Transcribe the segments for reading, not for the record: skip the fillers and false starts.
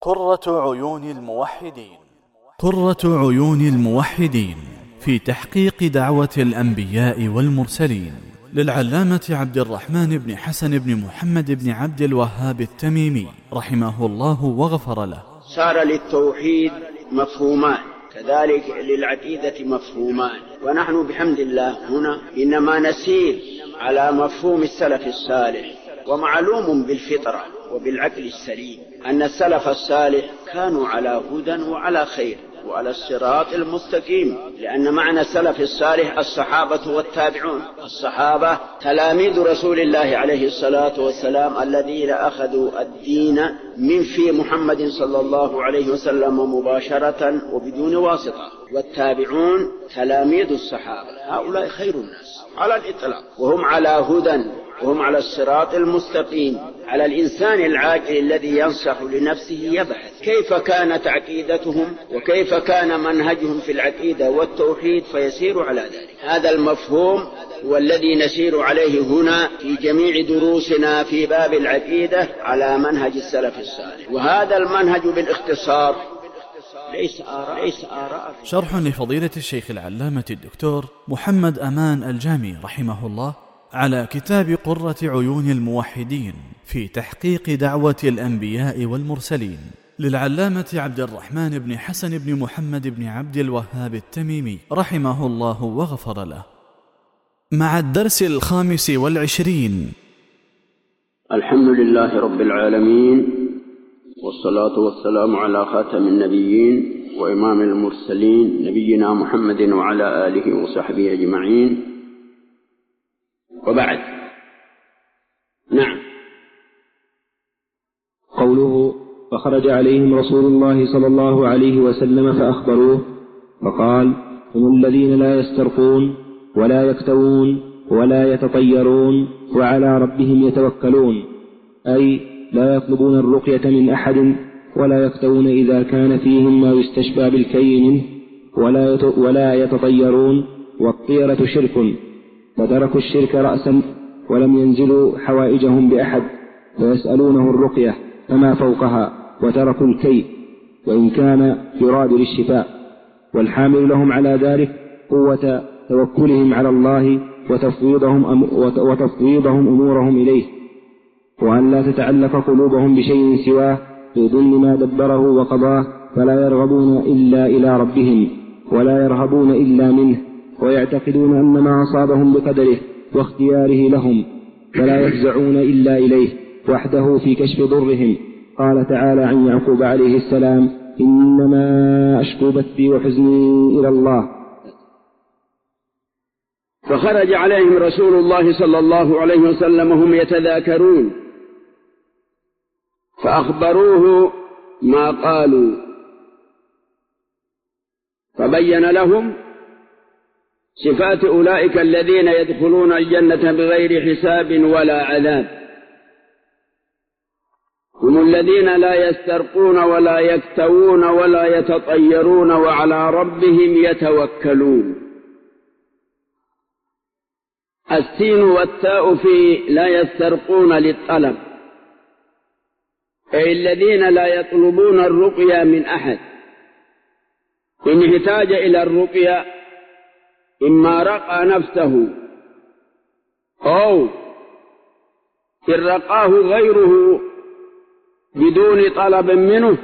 قرة عيون الموحدين. قرة عيون الموحدين في تحقيق دعوة الأنبياء والمرسلين، للعلامة عبد الرحمن بن حسن بن محمد بن عبد الوهاب التميمي رحمه الله وغفر له. صار للتوحيد مفهومان، كذلك للعقيدة مفهومان، ونحن بحمد الله هنا إنما نسير على مفهوم السلف الصالح. ومعلوم بالفطرة وبالعقل السليم أن السلف الصالح كانوا على هدى وعلى خير وعلى الصراط المستقيم، لأن معنى السلف الصالح الصحابة والتابعون. الصحابة تلاميذ رسول الله عليه الصلاة والسلام الذين أخذوا الدين من في محمد صلى الله عليه وسلم مباشرة وبدون واسطة، والتابعون تلاميذ الصحابة. هؤلاء خير الناس على الإطلاق، وهم على هدى وهم على الصراط المستقيم. على الإنسان العاقل الذي ينصح لنفسه يبحث كيف كانت عقيدتهم وكيف كان منهجهم في العقيدة والتوحيد فيسير على ذلك. هذا المفهوم هو الذي نسير عليه هنا في جميع دروسنا في باب العقيدة على منهج السلف الصالح، وهذا المنهج بالاختصار ليس آراء. شرح لفضيلة الشيخ العلامة الدكتور محمد أمان الجامي رحمه الله على كتاب قرة عيون الموحدين في تحقيق دعوة الأنبياء والمرسلين، للعلامة عبد الرحمن بن حسن بن محمد بن عبد الوهاب التميمي رحمه الله وغفر له، مع الدرس 25. الحمد لله رب العالمين، والصلاة والسلام على خاتم النبيين وإمام المرسلين نبينا محمد وعلى آله وصحبه أجمعين، وبعد. نعم. قوله فخرج عليهم رسول الله صلى الله عليه وسلم فأخبروه فقال هم الذين لا يسترقون ولا يكتوون ولا يتطيرون وعلى ربهم يتوكلون، أي لا يطلبون الرقية من أحد ولا يكتوون إذا كان فيهم ما يستشفى بالكي منه ولا يتطيرون، والطيرة شرك، فتركوا الشرك رأسا ولم ينزلوا حوائجهم بأحد فيسألونه الرقية فما فوقها، وتركوا الكي وإن كان يراد للشفاء، والحامل لهم على ذلك قوة توكلهم على الله وتفويضهم أمورهم إليه، وأن لا تتعلق قلوبهم بشيء سواه في ضمن ما دبره وقضاه، فلا يرغبون إلا إلى ربهم ولا يرهبون إلا منه، ويعتقدون أن ما أصابهم بقدره واختياره لهم، فلا يفزعون إلا إليه وحده في كشف ضرهم. قال تعالى عن يعقوب عليه السلام إنما أشكو بثي وحزني إلى الله. فخرج عليهم رسول الله صلى الله عليه وسلم وهم يتذاكرون فأخبروه ما قالوا، فبين لهم صفات أولئك الذين يدخلون الجنة بغير حساب ولا عذاب. هم الذين لا يسترقون ولا يكتوون ولا يتطيرون وعلى ربهم يتوكلون. السين والتاء في لا يسترقون للطلب، أي الذين لا يطلبون الرقية من أحد. إن احتاج إلى الرقية إما رقى نفسه أو إن رقاه غيره بدون طلب منه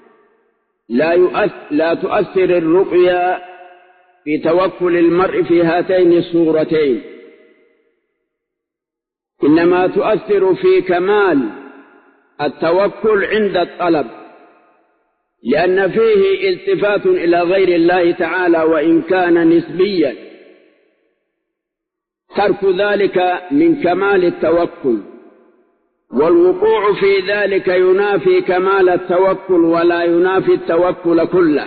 لا تؤثر الرقية في توكل المرء في هاتين الصورتين، إنما تؤثر في كمال التوكل عند الطلب، لأن فيه التفات إلى غير الله تعالى وإن كان نسبيا، ترك ذلك من كمال التوكل، والوقوع في ذلك ينافي كمال التوكل ولا ينافي التوكل كله.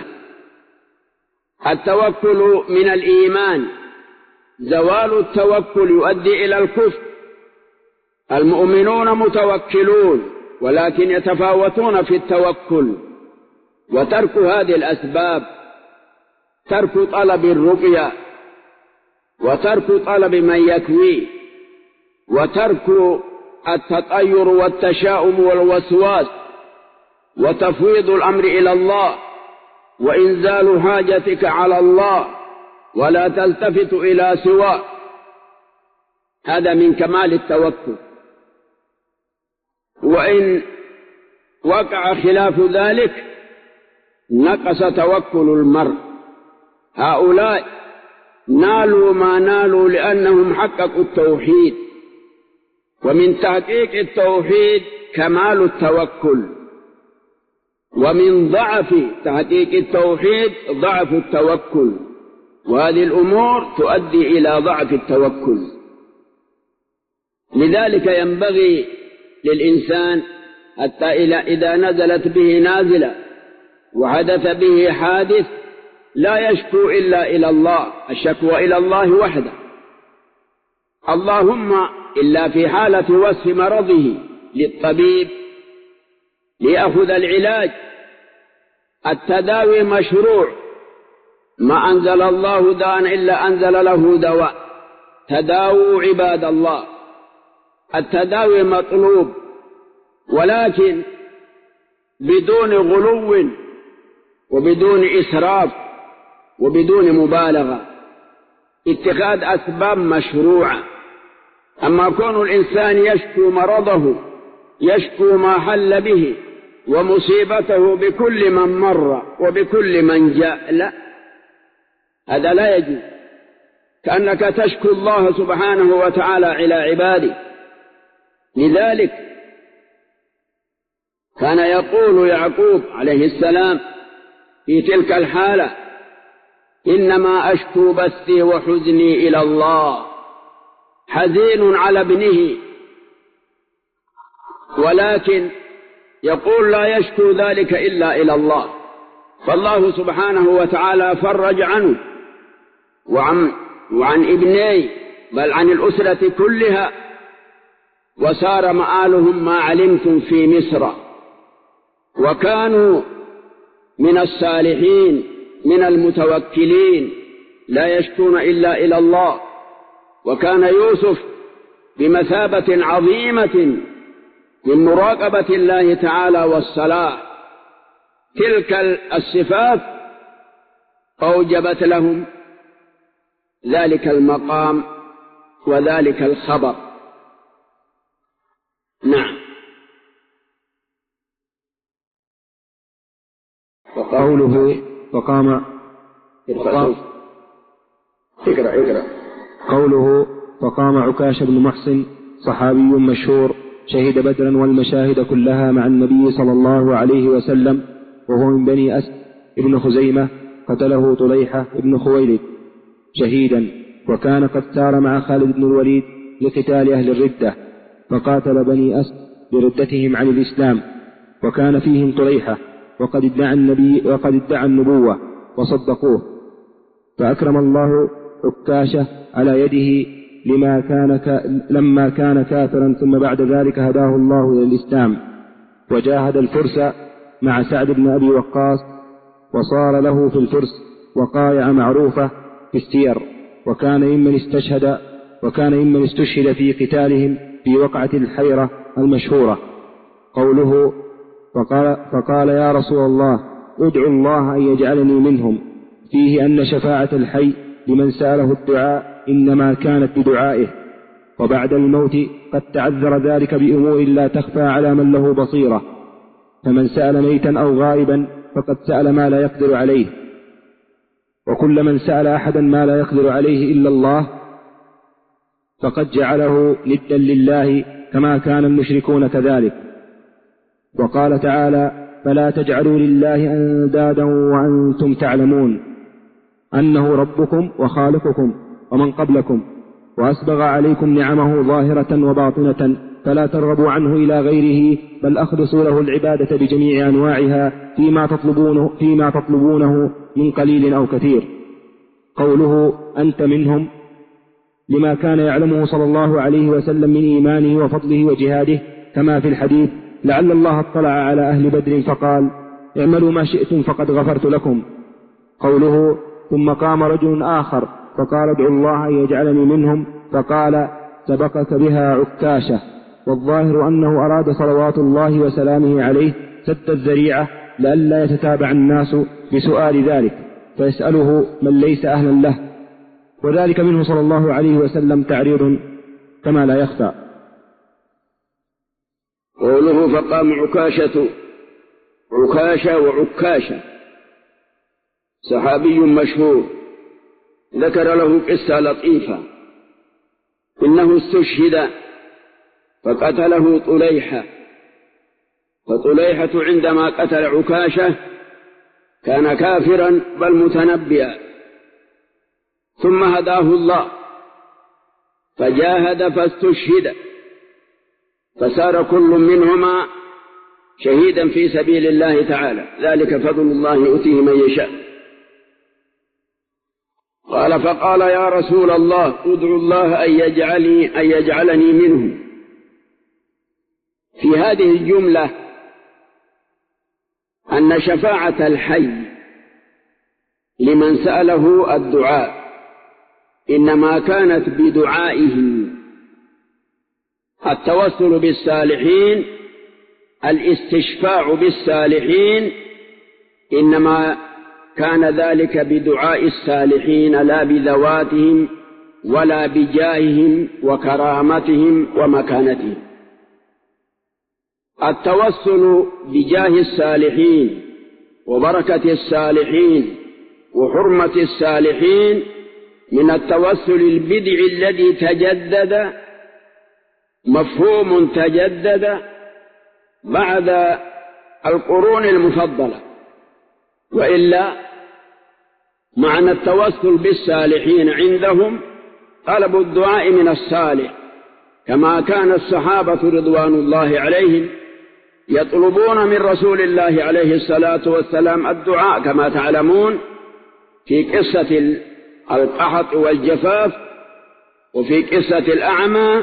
التوكل من الإيمان، زوال التوكل يؤدي إلى الكفر. المؤمنون متوكلون ولكن يتفاوتون في التوكل، وترك هذه الأسباب، ترك طلب الرقية وترك طلب من يكوي وترك التطير والتشاؤم والوسواس وتفويض الأمر إلى الله وإنزال حاجتك على الله ولا تلتفت إلى سواه، هذا من كمال التوكل. وإن وقع خلاف ذلك نقص توكل المرء. هؤلاء نالوا ما نالوا لأنهم حققوا التوحيد، ومن تحقيق التوحيد كمال التوكل، ومن ضعف تحقيق التوحيد ضعف التوكل، وهذه الأمور تؤدي إلى ضعف التوكل. لذلك ينبغي للإنسان حتى إذا نزلت به نازلة وحدث به حادث لا يشكو إلا إلى الله، الشكوى إلى الله وحده، اللهم إلا في حالة وصف مرضه للطبيب ليأخذ العلاج. التداوي مشروع، ما أنزل الله داء إلا أنزل له دواء. تداووا عباد الله، التداوي مطلوب، ولكن بدون غلو وبدون إسراف وبدون مبالغة. اتخاذ أسباب مشروعة. أما كون الإنسان يشكو مرضه، يشكو ما حل به ومصيبته بكل من مر وبكل من جاء، لا، هذا لا يجوز. كأنك تشكو الله سبحانه وتعالى إلى عباده. لذلك كان يقول يعقوب عليه السلام في تلك الحالة: إنما أشكو بثي وحزني إلى الله. حزين على ابنه، ولكن يقول لا يشكو ذلك إلا إلى الله، فالله سبحانه وتعالى فرج عنه وعن ابنيه، بل عن الأسرة كلها، وسار مآلهم ما علمتم في مصر، وكانوا من الصالحين من المتوكلين لا يشكون إلا إلى الله. وكان يوسف بمثابة عظيمة من مراقبة الله تعالى والصلاة. تلك الصفات أوجبت لهم ذلك المقام وذلك الخبر. نعم. وقوله فقام قوله فقام عكاشة بن محصن صحابي مشهور شهد بدرا والمشاهد كلها مع النبي صلى الله عليه وسلم، وهو من بني أسد ابن خزيمة، قتله طليحة ابن خويلد شهيدا، وكان قد سار مع خالد بن الوليد لقتال أهل الردة، فقاتل بني أسد بردتهم عن الإسلام، وكان فيهم طليحة، وقد ادعى النبوة وصدقوه، فأكرم الله عكاشة على يده لما كان كافرا، ثم بعد ذلك هداه الله إلى الإسلام، وجاهد الفرس مع سعد بن أبي وقاص، وصار له في الفرس وقايع معروفة في السير، وكان ممن استشهد في قتالهم في وقعة الحيرة المشهورة. قوله فقال يا رسول الله ادعو الله أن يجعلني منهم، فيه أن شفاعة الحي لمن سأله الدعاء إنما كانت بدعائه، وبعد الموت قد تعذر ذلك بأمور لا تخفى على من له بصيرة، فمن سأل ميتا أو غائبا فقد سأل ما لا يقدر عليه، وكل من سأل أحدا ما لا يقدر عليه إلا الله فقد جعله ندا لله، كما كان المشركون كذلك. وقال تعالى فلا تجعلوا لله أندادا وأنتم تعلمون أنه ربكم وخالقكم ومن قبلكم، وأسبغ عليكم نعمه ظاهرة وباطنة، فلا ترغبوا عنه إلى غيره، بل أخلصوا له العبادة بجميع أنواعها فيما تطلبونه من قليل أو كثير. قوله أنت منهم لما كان يعلمه صلى الله عليه وسلم من إيمانه وفضله وجهاده، كما في الحديث لعل الله اطلع على أهل بدر فقال اعملوا ما شئتم فقد غفرت لكم. قوله ثم قام رجل آخر فقال ادعوا الله أن يجعلني منهم، فقال سبقك بها عكاشة، والظاهر أنه أراد صلوات الله وسلامه عليه سد الذريعة لئلا يتتابع الناس بسؤال ذلك فيسأله من ليس أهلا له، وذلك منه صلى الله عليه وسلم تعريض كما لا يخفى. قوله فقام عكاشة وعكاشة صحابي مشهور ذكر له قصة لطيفة، إنه استشهد فقتله طليحة، فطليحة عندما قتل عكاشة كان كافرا بل متنبئا، ثم هداه الله فجاهد فاستشهد، فصار كل منهما شهيدا في سبيل الله تعالى، ذلك فضل الله يؤتيه من يشاء. قال فقال يا رسول الله ادعو الله أن يجعلني منه. في هذه الجملة أن شفاعة الحي لمن سأله الدعاء إنما كانت بدعائه. التوسل بالصالحين، الاستشفاع بالصالحين، إنما كان ذلك بدعاء الصالحين لا بذواتهم ولا بجاههم وكرامتهم ومكانتهم. التوسل بجاه الصالحين وبركة الصالحين وحرمة الصالحين من التوسل البدعي الذي تجدد، مفهوم تجدد بعد القرون المفضلة، وإلا معنى التوسل بالصالحين عندهم طلب الدعاء من الصالح، كما كان الصحابة رضوان الله عليهم يطلبون من رسول الله عليه الصلاة والسلام الدعاء، كما تعلمون في قصة القحط والجفاف وفي قصة الأعمى،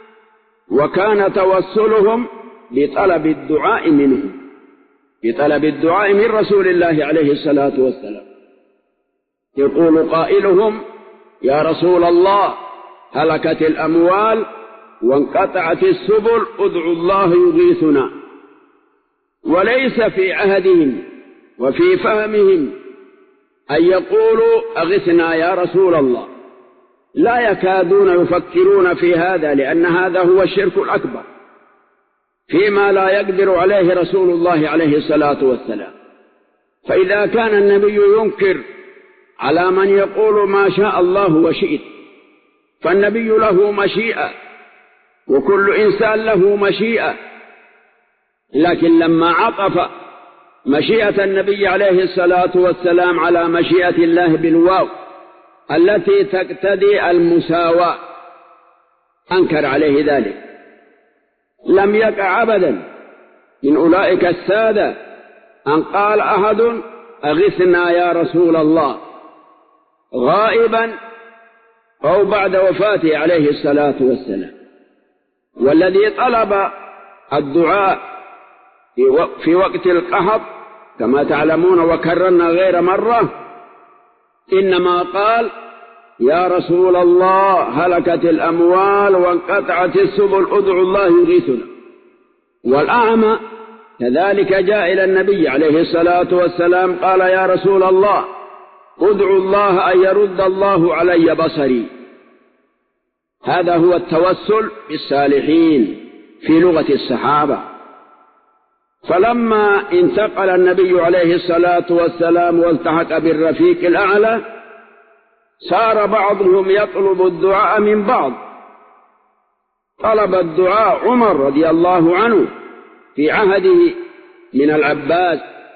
وكان توسلهم بطلب الدعاء منه، بطلب الدعاء من رسول الله عليه الصلاة والسلام. يقول قائلهم يا رسول الله هلكت الأموال وانقطعت السبل ادعوا الله يغيثنا. وليس في عهدهم وفي فهمهم أن يقولوا أغثنا يا رسول الله، لا يكادون يفكرون في هذا، لأن هذا هو الشرك الأكبر فيما لا يقدر عليه رسول الله عليه الصلاة والسلام. فإذا كان النبي ينكر على من يقول ما شاء الله وشئت، فالنبي له مشيئة وكل إنسان له مشيئة، لكن لما عطف مشيئة النبي عليه الصلاة والسلام على مشيئة الله بالواو التي تقتضي المساواة أنكر عليه ذلك. لم يقع أبدا من أولئك السادة أن قال أحد أغثنا يا رسول الله غائبا أو بعد وفاته عليه الصلاة والسلام. والذي طلب الدعاء في وقت القحط كما تعلمون وكررنا غير مرة إنما قال يا رسول الله هلكت الأموال وانقطعت السبل ادعوا الله يغيثنا. والأعمى كذلك جاء إلى النبي عليه الصلاة والسلام قال يا رسول الله ادعوا الله أن يرد الله علي بصري. هذا هو التوسل بالصالحين في لغة الصحابة. فلما انتقل النبي عليه الصلاة والسلام والتحق بالرفيق الأعلى صار بعضهم يطلب الدعاء من بعض. طلب الدعاء عمر رضي الله عنه في عهده من العباس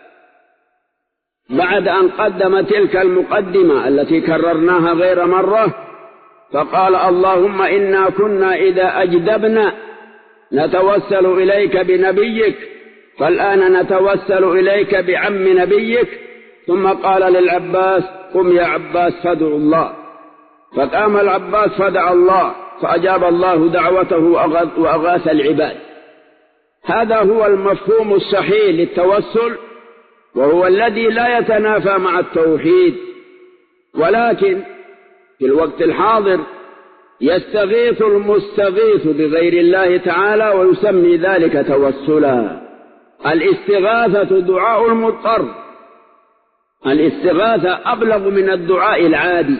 بعد أن قدم تلك المقدمة التي كررناها غير مرة، فقال اللهم إنا كنا إذا أجدبنا نتوسل إليك بنبيك، فالآن نتوسل إليك بعم نبيك. ثم قال للعباس قم يا عباس فادعوا الله، فقام العباس فدعا الله فأجاب الله دعوته وأغاث العباد. هذا هو المفهوم الصحيح للتوسل، وهو الذي لا يتنافى مع التوحيد. ولكن في الوقت الحاضر يستغيث المستغيث بغير الله تعالى ويسمي ذلك توسلا، الاستغاثة دعاء المضطر، الاستغاثة أبلغ من الدعاء العادي،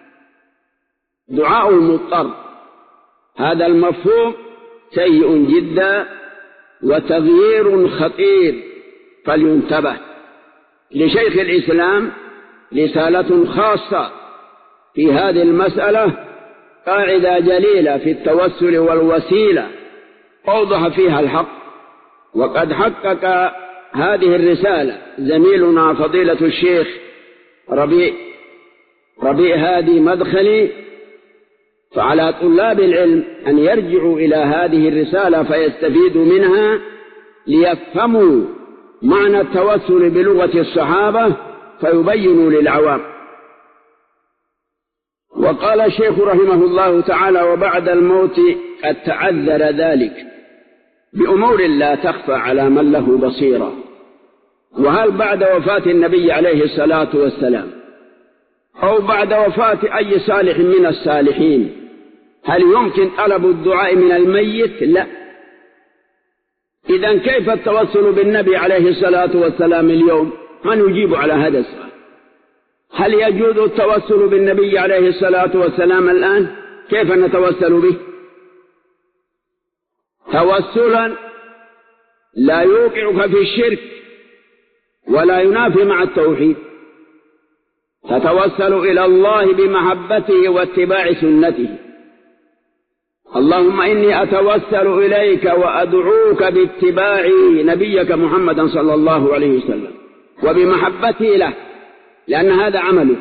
دعاء المضطر. هذا المفهوم سيء جدا وتغيير خطير، فلينتبه. لشيخ الإسلام رسالة خاصة في هذه المسألة، قاعدة جليلة في التوسل والوسيلة، أوضح فيها الحق. وقد حقق هذه الرسالة زميلنا فضيلة الشيخ ربيع هادي مدخلي، فعلى طلاب العلم أن يرجعوا إلى هذه الرسالة فيستفيدوا منها ليفهموا معنى التوسل بلغة الصحابة فيبينوا للعوام. وقال الشيخ رحمه الله تعالى: وبعد الموت قد تعذر ذلك بأمور لا تخفى على من له بصيرة. وهل بعد وفاة النبي عليه الصلاة والسلام أو بعد وفاة أي صالح من الصالحين هل يمكن طلب الدعاء من الميت؟ لا. إذن كيف التوسل بالنبي عليه الصلاة والسلام اليوم؟ من يجيب على هذا السؤال؟ هل يجوز التوسل بالنبي عليه الصلاة والسلام الآن؟ كيف نتوسل به؟ توسلا لا يوقعك في الشرك ولا ينافي مع التوحيد. تتوسل إلى الله بمحبته واتباع سنته. اللهم إني أتوسل إليك وأدعوك باتباع نبيك محمد صلى الله عليه وسلم وبمحبته له، لأن هذا عمله.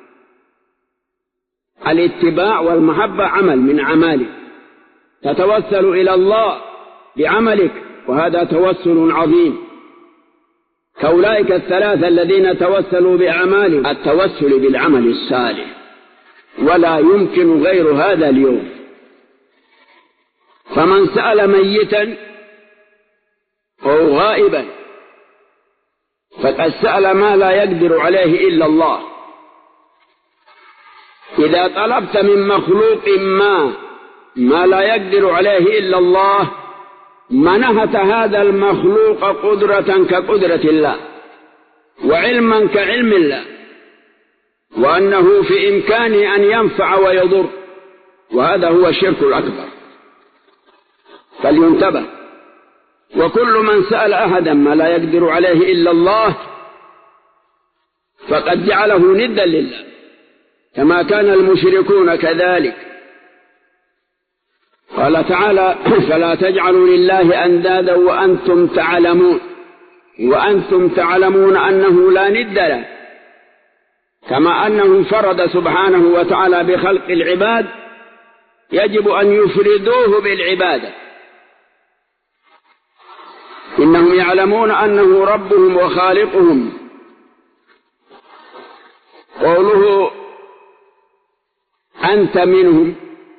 الاتباع والمحبة عمل من أعمالك، تتوسل إلى الله بعملك، وهذا توسل عظيم كأولئك الثلاثة الذين توسلوا بأعمالهم. التوسل بالعمل الصالح ولا يمكن غير هذا اليوم. فمن سأل ميتا أو غائبا فقد سأل ما لا يقدر عليه إلا الله. إذا طلبت من مخلوق ما لا يقدر عليه إلا الله منحت هذا المخلوق قدرة كقدرة الله وعلما كعلم الله، وأنه في إمكانه أن ينفع ويضر، وهذا هو الشرك الأكبر. فلينتبه. وكل من سأل أحدا ما لا يقدر عليه إلا الله فقد جعله ندا لله، كما كان المشركون كذلك. قال تعالى: فلا تجعلوا لله أندادا وأنتم تعلمون أنه لا ند له، كما أنه انفرد سبحانه وتعالى بخلق العباد يجب أن يفردوه بالعبادة. إنهم يعلمون أنه ربهم وخالقهم. قوله أنت منهم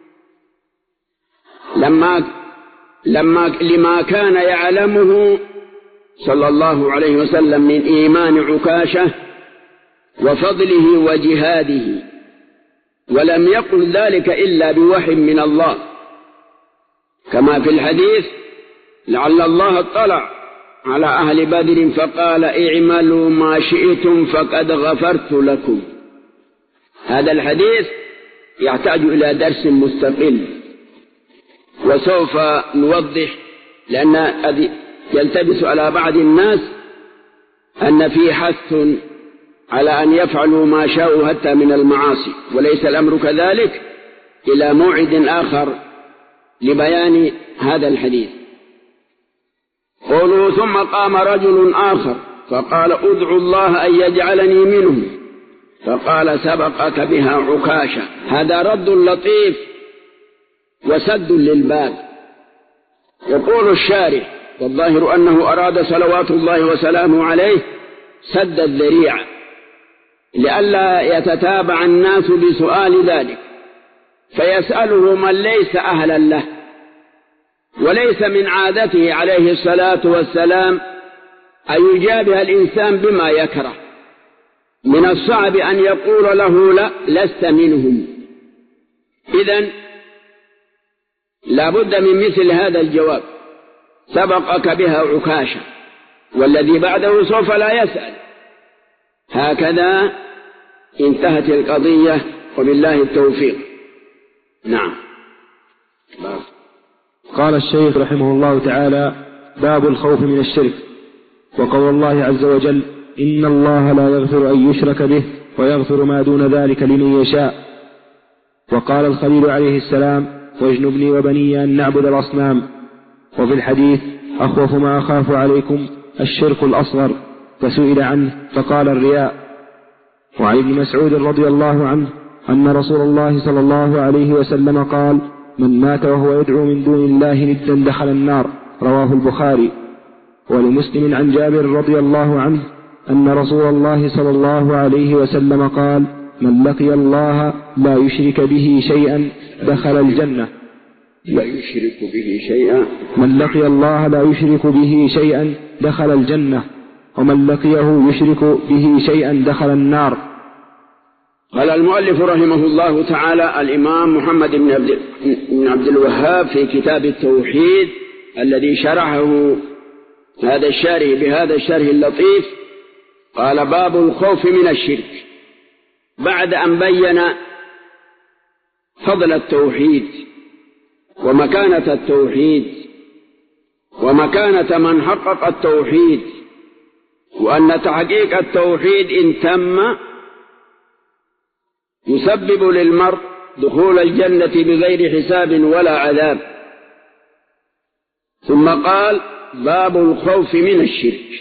لما كان يعلمه صلى الله عليه وسلم من إيمان عكاشة وفضله وجهاده، ولم يقل ذلك إلا بوحي من الله، كما في الحديث: لعل الله اطلع على أهل بدر فقال: اعملوا ما شئتم فقد غفرت لكم. هذا الحديث يحتاج إلى درس مستقل، وسوف نوضح، لأن يلتبس على بعض الناس أن في حث على أن يفعلوا ما شاءوا حتى من المعاصي، وليس الأمر كذلك، إلى موعد آخر لبيان هذا الحديث. قولوا ثم قام رجل آخر فقال: ادعوا الله أن يجعلني منهم، فقال: سبقك بها عكاشة. هذا رد لطيف وسد للباب. يقول الشارح: والظاهر أنه أراد صلوات الله وسلامه عليه سد الذريعة لئلا يتتابع الناس بسؤال ذلك، فيسأله من ليس أهلا له، وليس من عادته عليه الصلاة والسلام أن يجابه الإنسان بما يكره. من الصعب أن يقول له: لا، لست منهم. إذن لا بد من مثل هذا الجواب: سبقك بها عكاشة. والذي بعده سوف لا يسأل. هكذا انتهت القضية، وبالله التوفيق. نعم. قال الشيخ رحمه الله تعالى: باب الخوف من الشرك. وقول الله عز وجل: إن الله لا يغفر أن يشرك به ويغفر ما دون ذلك لمن يشاء. وقال الخليل عليه السلام: واجنبني وبني أن نعبد الأصنام. وفي الحديث: أخوف ما أخاف عليكم الشرك الأصغر، فسئل عنه فقال: الرياء. وعن ابن مسعود رضي الله عنه أن رسول الله صلى الله عليه وسلم قال: من مات وهو يدعو من دون الله ندا دخل النار. رواه البخاري. ولمسلم عن جابر رضي الله عنه أن رسول الله صلى الله عليه وسلم قال: من لقي الله لا يشرك به شيئا دخل الجنة. لا يشرك به شيئا. من لقي الله لا يشرك به شيئا دخل الجنة، ومن لقيه يشرك به شيئا دخل النار. قال المؤلف رحمه الله تعالى الإمام محمد بن عبد الوهاب في كتاب التوحيد الذي شرحه هذا الشارح بهذا الشرح اللطيف، قال: باب الخوف من الشرك. بعد أن بين فضل التوحيد ومكانة التوحيد ومكانة من حقق التوحيد، وأن تحقيق التوحيد إن تم يسبب للمرء دخول الجنة بغير حساب ولا عذاب، ثم قال: باب الخوف من الشرك،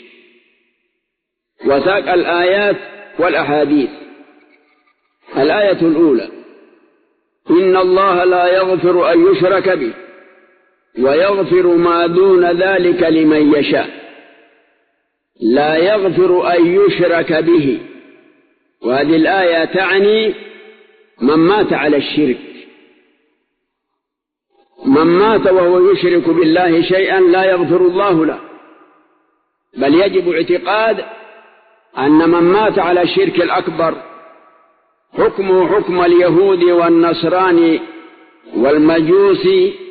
وساق الآيات والأحاديث. الآية الأولى: إن الله لا يغفر أن يشرك به ويغفر ما دون ذلك لمن يشاء. لا يغفر أن يشرك به، وهذه الآية تعني من مات على الشرك. من مات وهو يشرك بالله شيئا لا يغفر الله له، بل يجب اعتقاد أن من مات على الشرك الأكبر حكمه حكم اليهود والنصراني والمجوس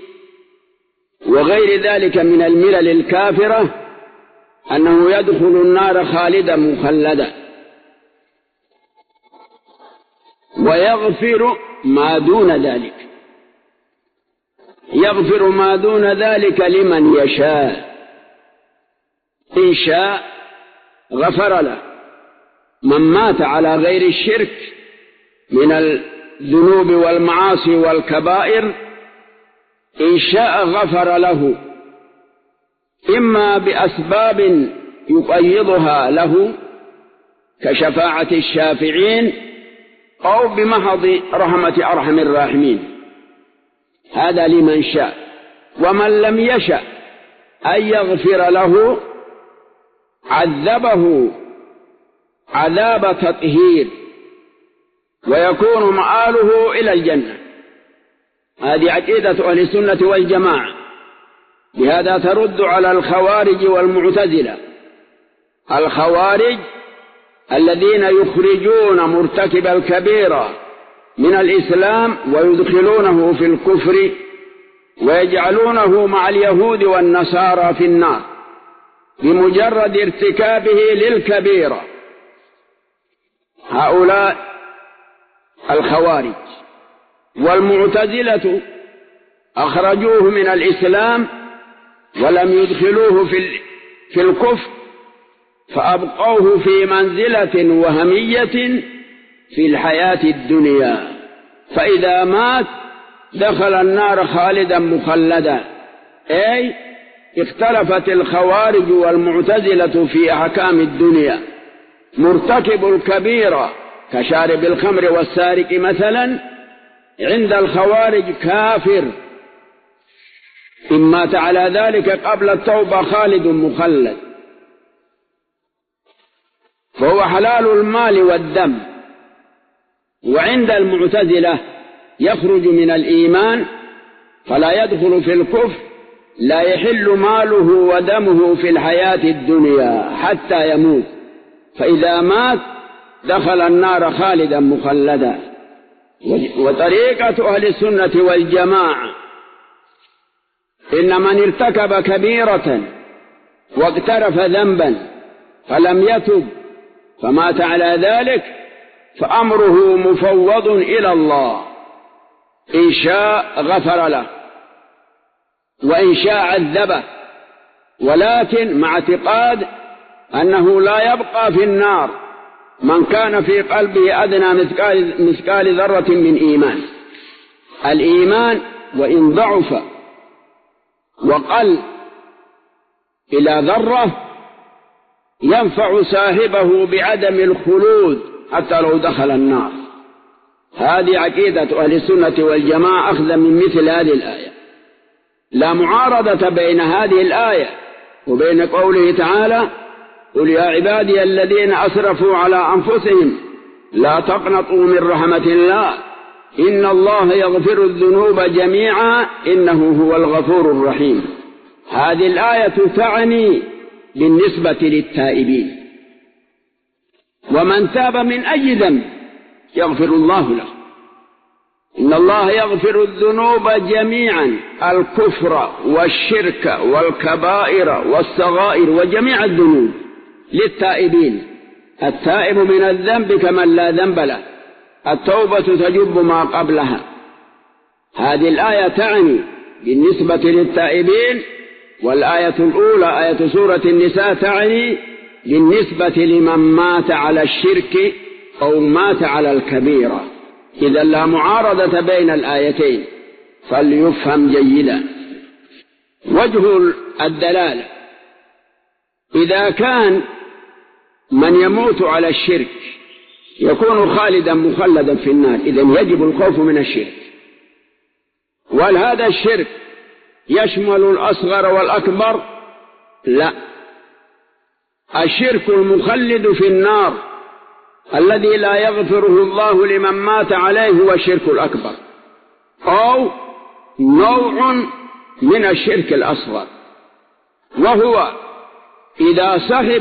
وغير ذلك من الملل الكافرة، أنه يدخل النار خالدا مخلدا. ويغفر ما دون ذلك، يغفر ما دون ذلك لمن يشاء. إن شاء غفر له. من مات على غير الشرك من الذنوب والمعاصي والكبائر إن شاء غفر له، إما بأسباب يقيضها له كشفاعة الشافعين، أو بمحض رحمة أرحم الراحمين. هذا لمن شاء. ومن لم يشأ أن يغفر له عذبه عذاب تطهير، ويكون مآله إلى الجنة. هذه عقيدة أهل السنة والجماعة. بهذا ترد على الخوارج والمعتزلة. الخوارج الذين يخرجون مرتكب الكبيرة من الإسلام ويدخلونه في الكفر ويجعلونه مع اليهود والنصارى في النار بمجرد ارتكابه للكبيرة. هؤلاء الخوارج. والمعتزلة أخرجوه من الإسلام ولم يدخلوه في الكفر، فأبقوه في منزلة وهمية في الحياة الدنيا، فإذا مات دخل النار خالدا مخلدا. أي اختلفت الخوارج والمعتزلة في أحكام الدنيا. مرتكب الكبيرة كشارب الخمر والسارق مثلا عند الخوارج كافر، إن مات على ذلك قبل التوبة خالد مخلد، فهو حلال المال والدم. وعند المعتزلة يخرج من الإيمان فلا يدخل في الكفر، لا يحل ماله ودمه في الحياة الدنيا حتى يموت، فإذا مات دخل النار خالدا مخلدا. وطريقة أهل السنة والجماعة إن من ارتكب كبيرة واقترف ذنبا فلم يتب فمات على ذلك فأمره مفوض إلى الله، إن شاء غفر له وإن شاء عذبه، ولكن مع اعتقاد أنه لا يبقى في النار من كان في قلبه أدنى مثقال ذرة من إيمان. الإيمان وإن ضعف وقل إلى ذرة ينفع صاحبه بعدم الخلود حتى لو دخل النار. هذه عقيدة أهل السنة والجماعة أخذا من مثل هذه الآية. لا معارضة بين هذه الآية وبين قوله تعالى: قل يا عبادي الذين أسرفوا على أنفسهم لا تقنطوا من رحمة الله إن الله يغفر الذنوب جميعا إنه هو الغفور الرحيم. هذه الآية تعني بالنسبة للتائبين، ومن تاب من أي ذنب يغفر الله له. إن الله يغفر الذنوب جميعا، الكفر والشرك والكبائر والصغائر وجميع الذنوب للتائبين. التائب من الذنب كمن لا ذنب له، التوبة تجب ما قبلها. هذه الآية تعني بالنسبة للتائبين، والآية الأولى آية سورة النساء تعني بالنسبة لمن مات على الشرك أو مات على الكبيرة. إذا لا معارضة بين الآيتين فليفهم جيدا. وجه الدلالة: إذا كان من يموت على الشرك يكون خالدا مخلدا في النار، إذن يجب الخوف من الشرك. وهل هذا الشرك يشمل الأصغر والأكبر؟ لا، الشرك المخلد في النار الذي لا يغفره الله لمن مات عليه هو الشرك الأكبر، أو نوع من الشرك الأصغر، وهو إذا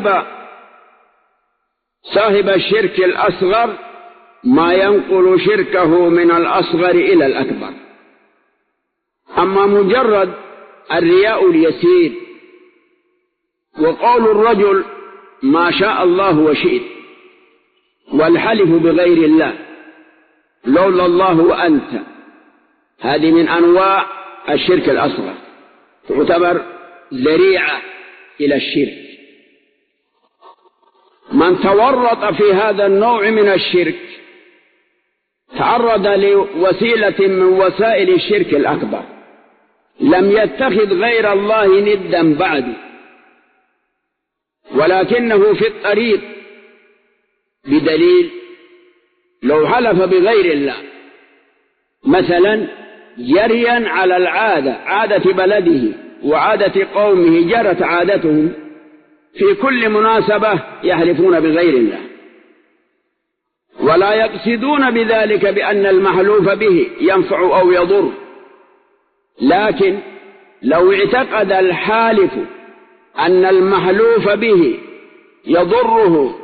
صاحب الشرك الأصغر ما ينقل شركه من الأصغر إلى الأكبر. أما مجرد الرياء اليسير وقول الرجل ما شاء الله وشئت والحلف بغير الله لولا الله وأنت، هذه من أنواع الشرك الأصغر، تعتبر ذريعة إلى الشرك. من تورط في هذا النوع من الشرك تعرض لوسيلة من وسائل الشرك الأكبر، لم يتخذ غير الله ندا بعد، ولكنه في الطريق بدليل. لو حلف بغير الله مثلا جريا على عادة بلده وعادة قومه، جرت عادتهم في كل مناسبة يحلفون بغير الله، ولا يقصدون بذلك بأن المحلوف به ينفع أو يضر، لكن لو اعتقد الحالف أن المحلوف به يضره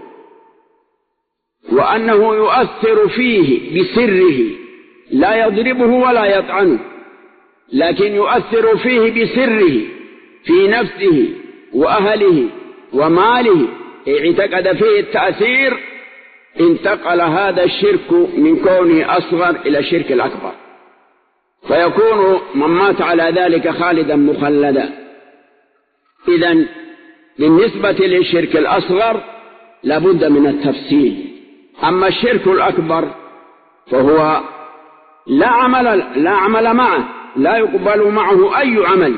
وأنه يؤثر فيه بسره، لا يضربه ولا يطعنه، لكن يؤثر فيه بسره في نفسه وأهله وماله، اعتقد فيه التأثير، انتقل هذا الشرك من كونه أصغر إلى الشرك الأكبر، فيكون من مات على ذلك خالدا مخلدا. إذن بالنسبة للشرك الأصغر لابد من التفصيل. أما الشرك الأكبر فهو لا عمل معه، لا يقبل معه أي عمل،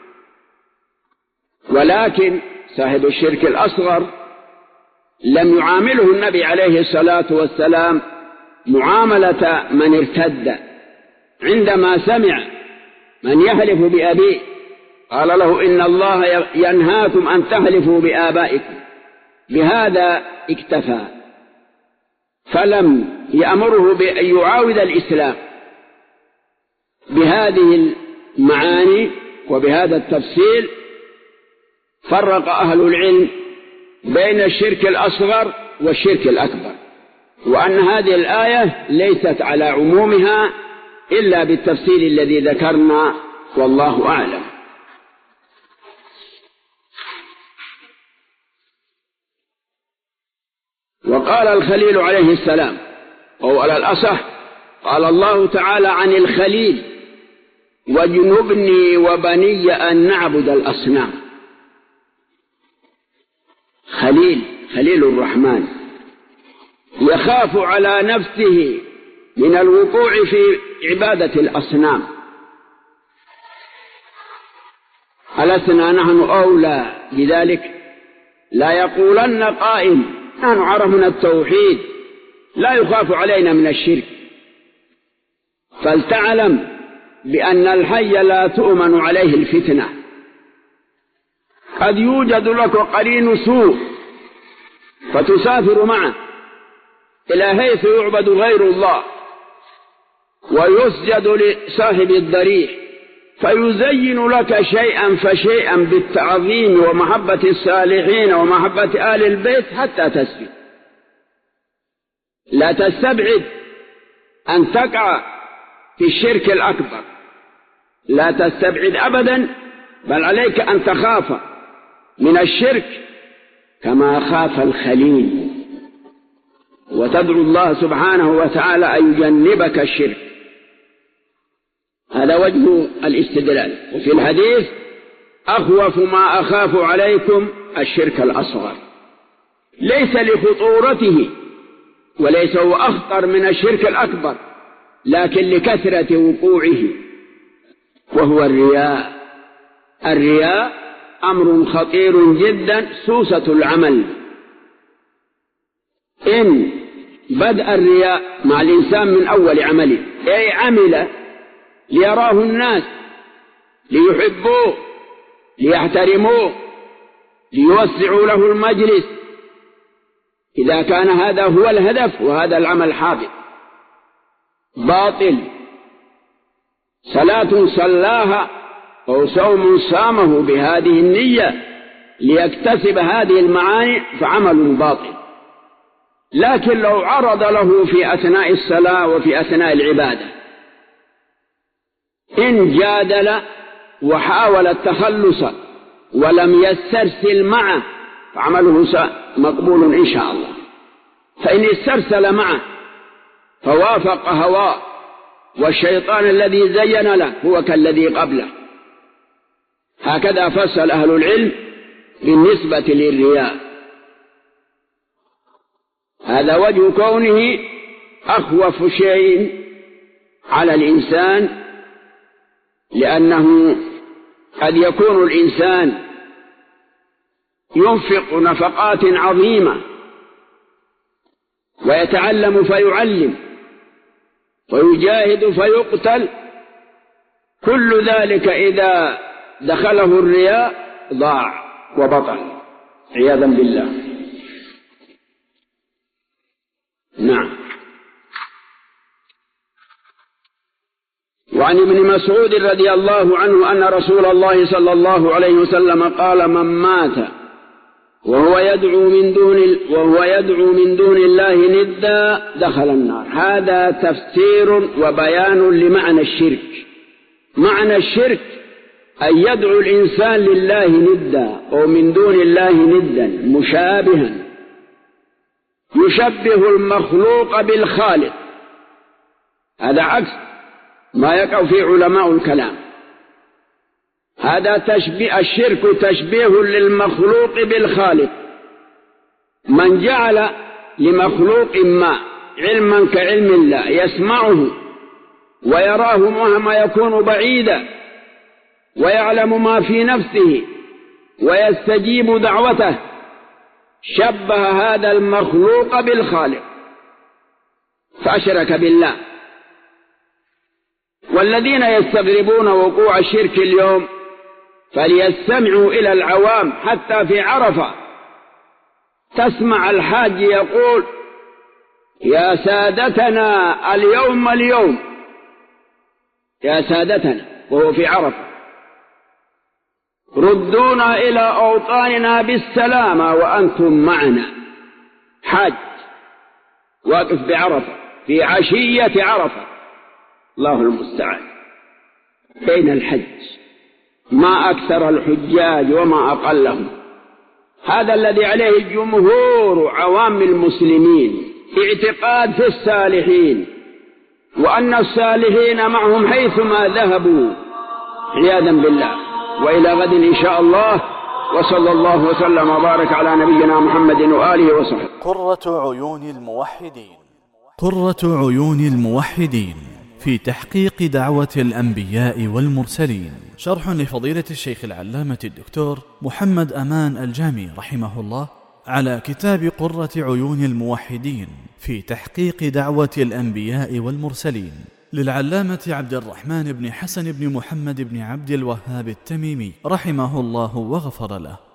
ولكن صاحب الشرك الأصغر لم يعامله النبي عليه الصلاة والسلام معاملة من ارتد. عندما سمع من يحلف بأبيه قال له إن الله ينهاكم أن تحلفوا بآبائكم، بهذا اكتفى، فلم يأمره بأن يعاود الإسلام. بهذه المعاني وبهذا التفصيل فرق أهل العلم بين الشرك الأصغر والشرك الأكبر، وأن هذه الآية ليست على عمومها إلا بالتفصيل الذي ذكرنا، والله أعلم. وقال الخليل عليه السلام، أو على الأصح قال الله تعالى عن الخليل: واجنبني وبني أن نعبد الأصنام. خليل الرحمن يخاف على نفسه من الوقوع في عبادة الأصنام. ألسنا نحن أولى بذلك؟ لا يقولن قائل: نحن عرفنا التوحيد، لا يخاف علينا من الشرك. فلتعلم بأن الحي لا تؤمن عليه الفتنة. قد يوجد لك قرين سوء فتسافر معه إلى حيث يعبد غير الله ويسجد لصاحب الضريح، فيزين لك شيئا فشيئا بالتعظيم ومحبة الصالحين ومحبة آل البيت حتى تسجد. لا تستبعد أن تقع في الشرك الأكبر، لا تستبعد أبدا، بل عليك أن تخاف من الشرك كما خاف الخليل، وتدعو الله سبحانه وتعالى أن يجنبك الشرك. هذا وجه الاستدلال. وفي الحديث: أخوف ما أخاف عليكم الشرك الأصغر، ليس لخطورته وليس هو أخطر من الشرك الأكبر، لكن لكثرة وقوعه، وهو الرياء. الرياء أمر خطير جدا، سوسة العمل. إن بدأ الرياء مع الإنسان من أول عمله، أي عمل ليراه الناس، ليحبوه، ليحترموه، ليوسعوا له المجلس، إذا كان هذا هو الهدف، وهذا العمل حابط باطل. صلاة صلاها أو صوم صامه بهذه النية ليكتسب هذه المعاني فعمل باطل. لكن لو عرض له في أثناء الصلاة وفي أثناء العبادة إن جادل وحاول التخلص ولم يسترسل معه فعمله مقبول إن شاء الله. فإن استرسل معه فوافق هواه والشيطان الذي زين له هو كالذي قبله. هكذا فصل أهل العلم بالنسبة للرياء. هذا وجه كونه أخوف شيء على الإنسان، لأنه قد يكون الإنسان ينفق نفقات عظيمة ويتعلم فيعلم ويجاهد فيقتل، كل ذلك إذا دخله الرياء ضاع وبطل عياذا بالله. نعم. وعن ابن مسعود رضي الله عنه أن رسول الله صلى الله عليه وسلم قال: من مات وهو يدعو من دون الله ندا دخل النار. هذا تفسير وبيان لمعنى الشرك. معنى الشرك أن يدعو الإنسان لله ندا أو من دون الله ندا مشابها، يشبه المخلوق بالخالق. هذا عكس ما يقع في علماء الكلام. هذا تشبيه، الشرك تشبيه للمخلوق بالخالق. من جعل لمخلوق ما علما كعلم الله يسمعه ويراه مهما يكون بعيدا ويعلم ما في نفسه ويستجيب دعوته، شبه هذا المخلوق بالخالق فأشرك بالله. والذين يستغربون وقوع الشرك اليوم فليستمعوا إلى العوام. حتى في عرفة تسمع الحاج يقول: يا سادتنا اليوم يا سادتنا، وهو في عرفة، ردونا إلى أوطاننا بالسلامة وأنتم معنا. حاج واقف بعرفة في عشية عرفة، الله المستعان. أين الحج؟ ما أكثر الحجاج وما أقلهم. هذا الذي عليه جمهور عوام المسلمين، اعتقاد في الصالحين، وأن الصالحين معهم حيثما ذهبوا عياذا بالله. وإلى غد إن شاء الله، وصلى الله وسلم وبارك على نبينا محمد وآله وصحبه. قرة عيون الموحدين. قرة عيون الموحدين في تحقيق دعوة الأنبياء والمرسلين، شرح لفضيلة الشيخ العلامة الدكتور محمد أمان الجامي رحمه الله على كتاب قرة عيون الموحدين في تحقيق دعوة الأنبياء والمرسلين للعلامة عبد الرحمن بن حسن بن محمد بن عبد الوهاب التميمي رحمه الله وغفر له.